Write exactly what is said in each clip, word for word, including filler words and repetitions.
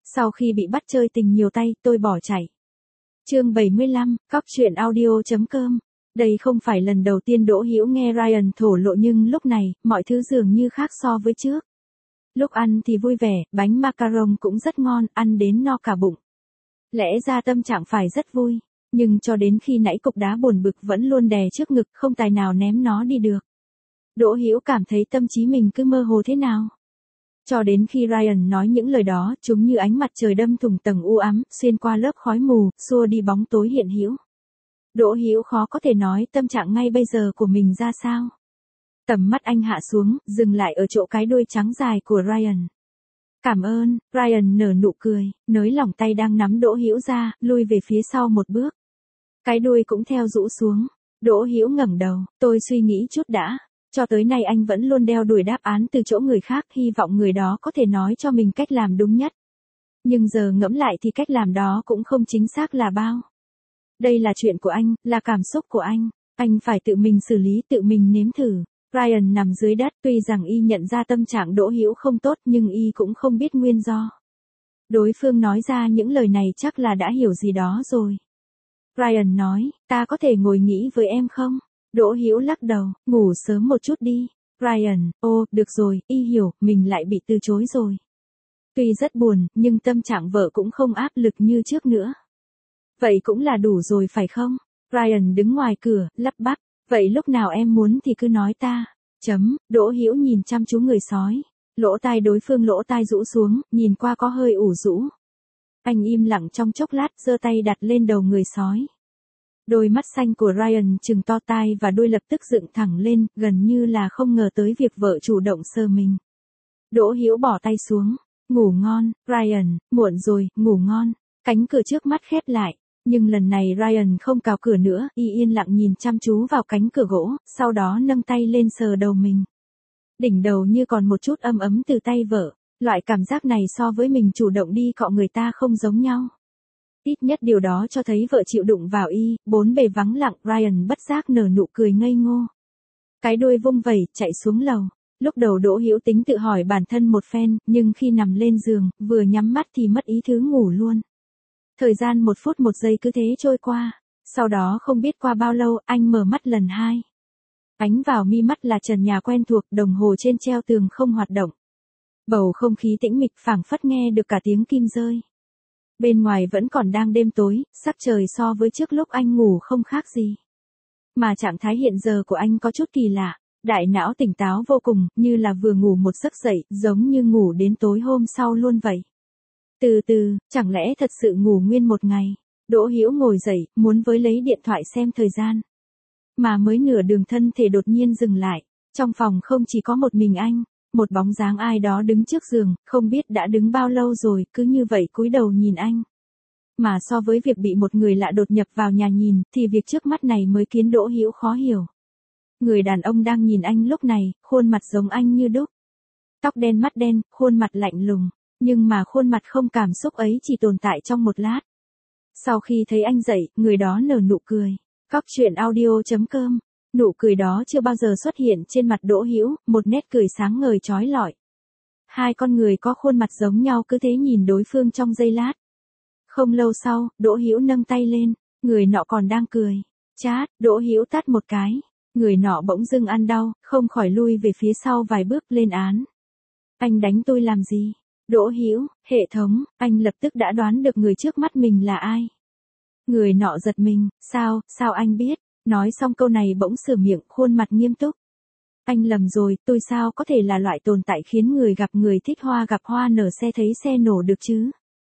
Sau khi bị bắt chơi tình nhiều tay, tôi bỏ chạy. Chương bảy mươi lăm, cóc truyện audio chấm com. Đây không phải lần đầu tiên Đỗ Hữu nghe Ryan thổ lộ nhưng lúc này, mọi thứ dường như khác so với trước. Lúc ăn thì vui vẻ, bánh macaron cũng rất ngon, ăn đến no cả bụng. Lẽ ra tâm trạng phải rất vui, nhưng cho đến khi nãy cục đá buồn bực vẫn luôn đè trước ngực, không tài nào ném nó đi được. Đỗ Hữu cảm thấy tâm trí mình cứ mơ hồ thế nào. Cho đến khi Ryan nói những lời đó, chúng như ánh mặt trời đâm thủng tầng u ám, xuyên qua lớp khói mù, xua đi bóng tối hiện hữu. Đỗ Hữu khó có thể nói tâm trạng ngay bây giờ của mình ra sao. Tầm mắt anh hạ xuống, dừng lại ở chỗ cái đuôi trắng dài của Ryan. Cảm ơn, Ryan nở nụ cười, nới lỏng tay đang nắm Đỗ Hữu ra, lui về phía sau một bước. Cái đuôi cũng theo rũ xuống. Đỗ Hữu ngẩng đầu, tôi suy nghĩ chút đã. Cho tới nay anh vẫn luôn đeo đuổi đáp án từ chỗ người khác, hy vọng người đó có thể nói cho mình cách làm đúng nhất. Nhưng giờ ngẫm lại thì cách làm đó cũng không chính xác là bao. Đây là chuyện của anh, là cảm xúc của anh. Anh phải tự mình xử lý, tự mình nếm thử. Ryan nằm dưới đất, tuy rằng y nhận ra tâm trạng Đỗ Hữu không tốt nhưng y cũng không biết nguyên do. Đối phương nói ra những lời này chắc là đã hiểu gì đó rồi. Ryan nói, ta có thể ngồi nghỉ với em không? Đỗ Hữu lắc đầu, ngủ sớm một chút đi. Ryan, ô, được rồi, y hiểu, mình lại bị từ chối rồi. Tuy rất buồn, nhưng tâm trạng vợ cũng không áp lực như trước nữa. Vậy cũng là đủ rồi phải không? Ryan đứng ngoài cửa, lắp bắp, vậy lúc nào em muốn thì cứ nói ta. Chấm, Đỗ Hữu nhìn chăm chú người sói. Lỗ tai đối phương lỗ tai rũ xuống, nhìn qua có hơi ủ rũ. Anh im lặng trong chốc lát, giơ tay đặt lên đầu người sói. Đôi mắt xanh của Ryan trừng to tai và đuôi lập tức dựng thẳng lên, gần như là không ngờ tới việc vợ chủ động sờ mình. Đỗ Hữu bỏ tay xuống. Ngủ ngon, Ryan, muộn rồi, ngủ ngon. Cánh cửa trước mắt khép lại. Nhưng lần này Ryan không cào cửa nữa, y yên lặng nhìn chăm chú vào cánh cửa gỗ, sau đó nâng tay lên sờ đầu mình. Đỉnh đầu như còn một chút ấm ấm từ tay vợ. Loại cảm giác này so với mình chủ động đi cọ người ta không giống nhau. Ít nhất điều đó cho thấy vợ chịu đụng vào y, bốn bề vắng lặng, Ryan bất giác nở nụ cười ngây ngô. Cái đuôi vung vẩy, chạy xuống lầu. Lúc đầu Đỗ Hữu tính tự hỏi bản thân một phen, nhưng khi nằm lên giường, vừa nhắm mắt thì mất ý thứ ngủ luôn. Thời gian một phút một giây cứ thế trôi qua. Sau đó không biết qua bao lâu, anh mở mắt lần hai. Ánh vào mi mắt là trần nhà quen thuộc, đồng hồ trên treo tường không hoạt động. Bầu không khí tĩnh mịch phảng phất nghe được cả tiếng kim rơi. Bên ngoài vẫn còn đang đêm tối, sắc trời so với trước lúc anh ngủ không khác gì. Mà trạng thái hiện giờ của anh có chút kỳ lạ, đại não tỉnh táo vô cùng, như là vừa ngủ một giấc dậy, giống như ngủ đến tối hôm sau luôn vậy. Từ từ, chẳng lẽ thật sự ngủ nguyên một ngày? Đỗ Hữu ngồi dậy, muốn với lấy điện thoại xem thời gian. Mà mới nửa đường thân thể đột nhiên dừng lại, trong phòng không chỉ có một mình anh. Một bóng dáng ai đó đứng trước giường, không biết đã đứng bao lâu rồi, cứ như vậy cúi đầu nhìn anh. Mà so với việc bị một người lạ đột nhập vào nhà nhìn, thì việc trước mắt này mới khiến Đỗ Hữu khó hiểu. Người đàn ông đang nhìn anh lúc này, khuôn mặt giống anh như đúc. Tóc đen mắt đen, khuôn mặt lạnh lùng, nhưng mà khuôn mặt không cảm xúc ấy chỉ tồn tại trong một lát. Sau khi thấy anh dậy, người đó nở nụ cười. Cóc truyện audio chấm com. Nụ cười đó chưa bao giờ xuất hiện trên mặt Đỗ Hữu, một nét cười sáng ngời chói lọi. Hai con người có khuôn mặt giống nhau cứ thế nhìn đối phương trong giây lát. Không lâu sau, Đỗ Hữu nâng tay lên, người nọ còn đang cười. Chát, Đỗ Hữu tát một cái. Người nọ bỗng dưng ăn đau, không khỏi lui về phía sau vài bước lên án. Anh đánh tôi làm gì? Đỗ Hữu, hệ thống, anh lập tức đã đoán được người trước mắt mình là ai. Người nọ giật mình, sao, sao anh biết? Nói xong câu này bỗng sửa miệng, khuôn mặt nghiêm túc. Anh lầm rồi, tôi sao có thể là loại tồn tại khiến người gặp người thích hoa gặp hoa nở xe thấy xe nổ được chứ?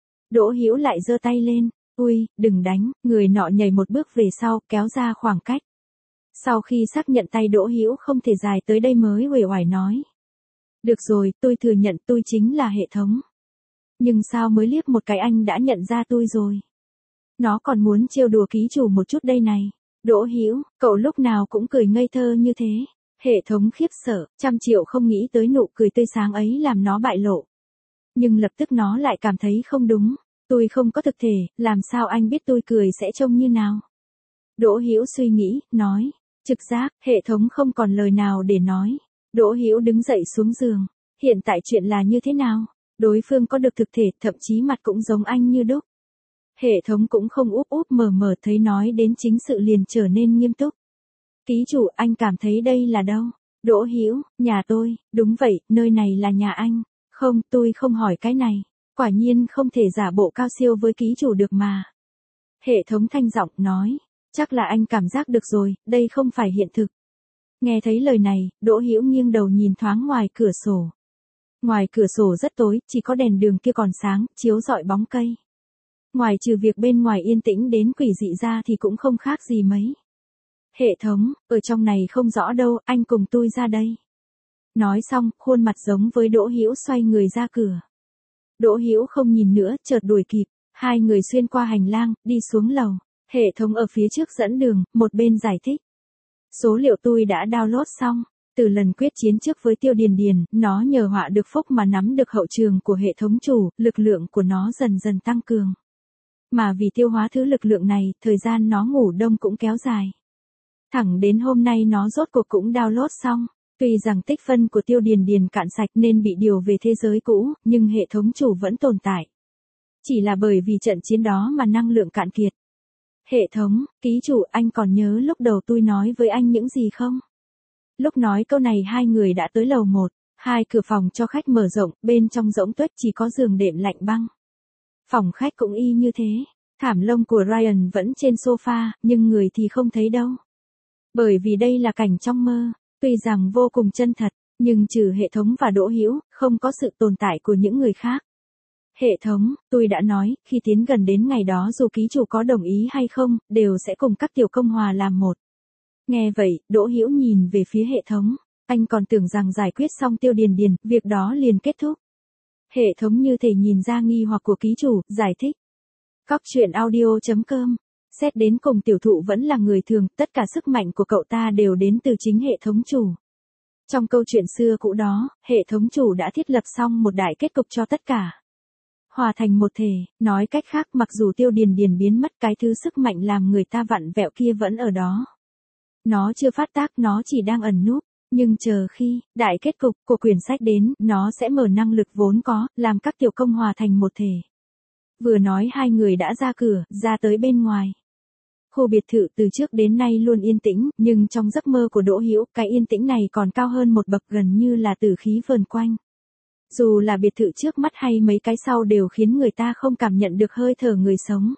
Đỗ Hữu lại giơ tay lên, ui, đừng đánh, người nọ nhảy một bước về sau, kéo ra khoảng cách. Sau khi xác nhận tay Đỗ Hữu không thể dài tới đây mới uể oải nói. Được rồi, tôi thừa nhận tôi chính là hệ thống. Nhưng sao mới liếc một cái anh đã nhận ra tôi rồi? Nó còn muốn trêu đùa ký chủ một chút đây này. Đỗ Hữu, cậu lúc nào cũng cười ngây thơ như thế. Hệ thống khiếp sợ, trăm triệu không nghĩ tới nụ cười tươi sáng ấy làm nó bại lộ. Nhưng lập tức nó lại cảm thấy không đúng. Tôi không có thực thể, làm sao anh biết tôi cười sẽ trông như nào? Đỗ Hữu suy nghĩ, nói. Trực giác, hệ thống không còn lời nào để nói. Đỗ Hữu đứng dậy xuống giường. Hiện tại chuyện là như thế nào? Đối phương có được thực thể, thậm chí mặt cũng giống anh như đúc. Hệ thống cũng không úp úp mở mở, thấy nói đến chính sự liền trở nên nghiêm túc. Ký chủ, anh cảm thấy đây là đâu? Đỗ Hữu, nhà tôi. Đúng vậy, nơi này là nhà anh. Không, tôi không hỏi cái này. Quả nhiên không thể giả bộ cao siêu với ký chủ được mà. Hệ thống thanh giọng nói. Chắc là anh cảm giác được rồi, đây không phải hiện thực. Nghe thấy lời này, Đỗ Hữu nghiêng đầu nhìn thoáng ngoài cửa sổ. Ngoài cửa sổ rất tối, chỉ có đèn đường kia còn sáng, chiếu rọi bóng cây. Ngoài trừ việc bên ngoài yên tĩnh đến quỷ dị ra thì cũng không khác gì mấy. Hệ thống, ở trong này không rõ đâu, anh cùng tôi ra đây. Nói xong, khuôn mặt giống với Đỗ Hữu xoay người ra cửa. Đỗ Hữu không nhìn nữa, chợt đuổi kịp, hai người xuyên qua hành lang, đi xuống lầu. Hệ thống ở phía trước dẫn đường, một bên giải thích. Số liệu tôi đã download xong. Từ lần quyết chiến trước với Tiêu Điền Điền, nó nhờ họa được phúc mà nắm được hậu trường của hệ thống chủ, lực lượng của nó dần dần tăng cường. Mà vì tiêu hóa thứ lực lượng này, thời gian nó ngủ đông cũng kéo dài. Thẳng đến hôm nay nó rốt cuộc cũng download xong. Tuy rằng tích phân của Tiêu Điền Điền cạn sạch nên bị điều về thế giới cũ, nhưng hệ thống chủ vẫn tồn tại. Chỉ là bởi vì trận chiến đó mà năng lượng cạn kiệt. Hệ thống, ký chủ, anh còn nhớ lúc đầu tôi nói với anh những gì không? Lúc nói câu này hai người đã tới lầu một, hai cửa phòng cho khách mở rộng, bên trong rỗng tuếch chỉ có giường đệm lạnh băng. Phòng khách cũng y như thế, thảm lông của Ryan vẫn trên sofa, nhưng người thì không thấy đâu. Bởi vì đây là cảnh trong mơ, tuy rằng vô cùng chân thật, nhưng trừ hệ thống và Đỗ Hữu, không có sự tồn tại của những người khác. Hệ thống, tôi đã nói, khi tiến gần đến ngày đó dù ký chủ có đồng ý hay không, đều sẽ cùng các tiểu công hòa làm một. Nghe vậy, Đỗ Hữu nhìn về phía hệ thống, anh còn tưởng rằng giải quyết xong Tiêu Điền Điền, việc đó liền kết thúc. Hệ thống như thể nhìn ra nghi hoặc của ký chủ, giải thích. Cóc truyện audio chấm com. Xét đến cùng tiểu thụ vẫn là người thường, tất cả sức mạnh của cậu ta đều đến từ chính hệ thống chủ. Trong câu chuyện xưa cũ đó, hệ thống chủ đã thiết lập xong một đại kết cục cho tất cả. Hòa thành một thể, nói cách khác mặc dù Tiêu Điền Điền biến mất cái thứ sức mạnh làm người ta vặn vẹo kia vẫn ở đó. Nó chưa phát tác, nó chỉ đang ẩn núp, nhưng chờ khi đại kết cục của quyển sách đến, nó sẽ mở năng lực vốn có, làm các tiểu công hòa thành một thể. Vừa nói hai người đã ra cửa, ra tới bên ngoài. Khu biệt thự từ trước đến nay luôn yên tĩnh, nhưng trong giấc mơ của Đỗ Hữu, cái yên tĩnh này còn cao hơn một bậc, gần như là tử khí vờn quanh. Dù là biệt thự trước mắt hay mấy cái sau đều khiến người ta không cảm nhận được hơi thở người sống.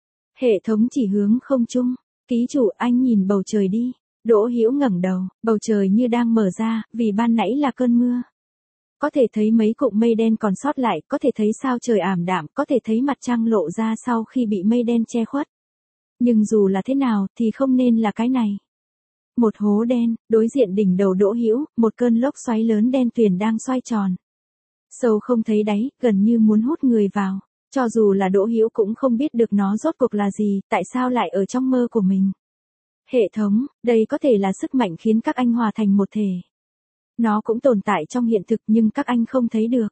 Hệ thống chỉ hướng không trung. Ký chủ, anh nhìn bầu trời đi. Đỗ Hữu ngẩng đầu, bầu trời như đang mở ra, vì ban nãy là cơn mưa. Có thể thấy mấy cụm mây đen còn sót lại, có thể thấy sao trời ảm đạm, có thể thấy mặt trăng lộ ra sau khi bị mây đen che khuất. Nhưng dù là thế nào thì không nên là cái này. Một hố đen, đối diện đỉnh đầu Đỗ Hữu, một cơn lốc xoáy lớn đen tuyền đang xoay tròn. Sâu không thấy đáy, gần như muốn hút người vào. Cho dù là Đỗ Hữu cũng không biết được nó rốt cuộc là gì, tại sao lại ở trong mơ của mình. Hệ thống, đây có thể là sức mạnh khiến các anh hòa thành một thể. Nó cũng tồn tại trong hiện thực nhưng các anh không thấy được.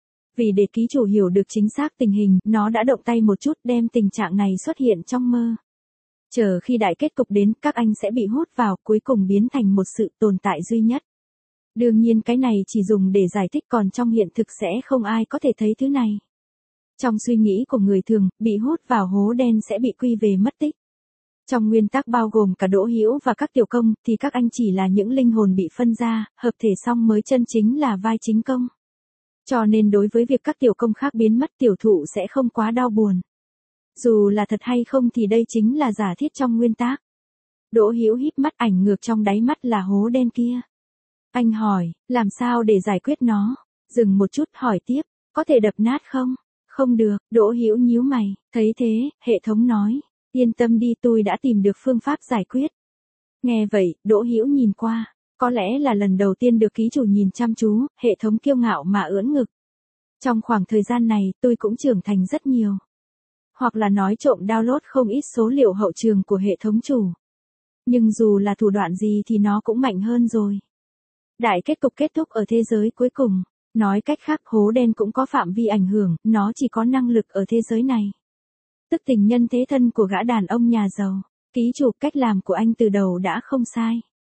Vì để ký chủ hiểu được chính xác tình hình, nó đã động tay một chút đem tình trạng này xuất hiện trong mơ. Chờ khi đại kết cục đến, các anh sẽ bị hút vào, cuối cùng biến thành một sự tồn tại duy nhất. Đương nhiên cái này chỉ dùng để giải thích, còn trong hiện thực sẽ không ai có thể thấy thứ này. Trong suy nghĩ của người thường, bị hút vào hố đen sẽ bị quy về mất tích. Trong nguyên tắc bao gồm cả Đỗ Hữu và các tiểu công, thì các anh chỉ là những linh hồn bị phân ra, hợp thể xong mới chân chính là vai chính công. Cho nên đối với việc các tiểu công khác biến mất, tiểu thụ sẽ không quá đau buồn. Dù là thật hay không thì đây chính là giả thiết trong nguyên tắc. Đỗ Hữu híp mắt, ảnh ngược trong đáy mắt là hố đen kia. Anh hỏi, làm sao để giải quyết nó? Dừng một chút hỏi tiếp, có thể đập nát không? Không được, Đỗ Hữu nhíu mày, thấy thế, hệ thống nói, yên tâm đi, tôi đã tìm được phương pháp giải quyết. Nghe vậy, Đỗ Hữu nhìn qua, có lẽ là lần đầu tiên được ký chủ nhìn chăm chú, hệ thống kiêu ngạo mà ưỡn ngực. Trong khoảng thời gian này, tôi cũng trưởng thành rất nhiều. Hoặc là nói trộm download không ít số liệu hậu trường của hệ thống chủ. Nhưng dù là thủ đoạn gì thì nó cũng mạnh hơn rồi. Đại kết cục kết thúc ở thế giới cuối cùng. Nói cách khác, hố đen cũng có phạm vi ảnh hưởng, nó chỉ có năng lực ở thế giới này. Tức tình nhân thế thân của gã đàn ông nhà giàu. Ký chủ, cách làm của anh từ đầu đã không sai.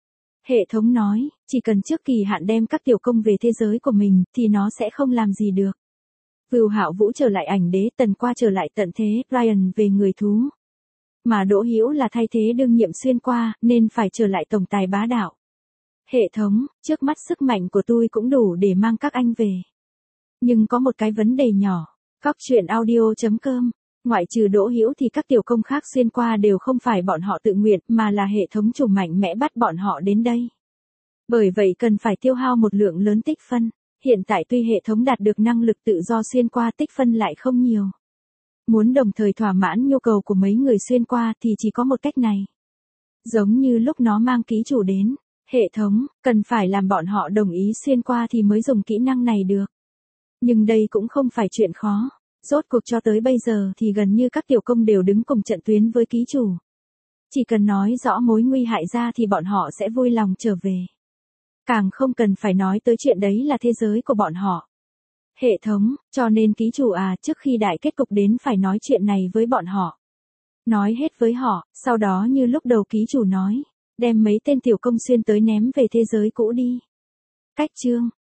Hệ thống nói, chỉ cần trước kỳ hạn đem các tiểu công về thế giới của mình, thì nó sẽ không làm gì được. Vưu Hạo Vũ trở lại ảnh đế, Tần Qua trở lại tận thế, Ryan về người thú. Mà Đỗ Hữu là thay thế đương nhiệm xuyên qua, nên phải trở lại tổng tài bá đạo. Hệ thống, trước mắt sức mạnh của tôi cũng đủ để mang các anh về. Nhưng có một cái vấn đề nhỏ. Cóc truyện audio chấm com. Ngoại trừ Đỗ Hữu thì các tiểu công khác xuyên qua đều không phải bọn họ tự nguyện, mà là hệ thống chủ mạnh mẽ bắt bọn họ đến đây. Bởi vậy cần phải tiêu hao một lượng lớn tích phân. Hiện tại tuy hệ thống đạt được năng lực tự do xuyên qua, tích phân lại không nhiều. Muốn đồng thời thỏa mãn nhu cầu của mấy người xuyên qua thì chỉ có một cách này. Giống như lúc nó mang ký chủ đến, hệ thống cần phải làm bọn họ đồng ý xuyên qua thì mới dùng kỹ năng này được. Nhưng đây cũng không phải chuyện khó. Rốt cuộc cho tới bây giờ thì gần như các tiểu công đều đứng cùng trận tuyến với ký chủ. Chỉ cần nói rõ mối nguy hại ra thì bọn họ sẽ vui lòng trở về. Càng không cần phải nói tới chuyện đấy là thế giới của bọn họ. Hệ thống, cho nên ký chủ à, trước khi đại kết cục đến phải nói chuyện này với bọn họ. Nói hết với họ, sau đó như lúc đầu ký chủ nói, đem mấy tên tiểu công xuyên tới ném về thế giới cũ đi. Cách chương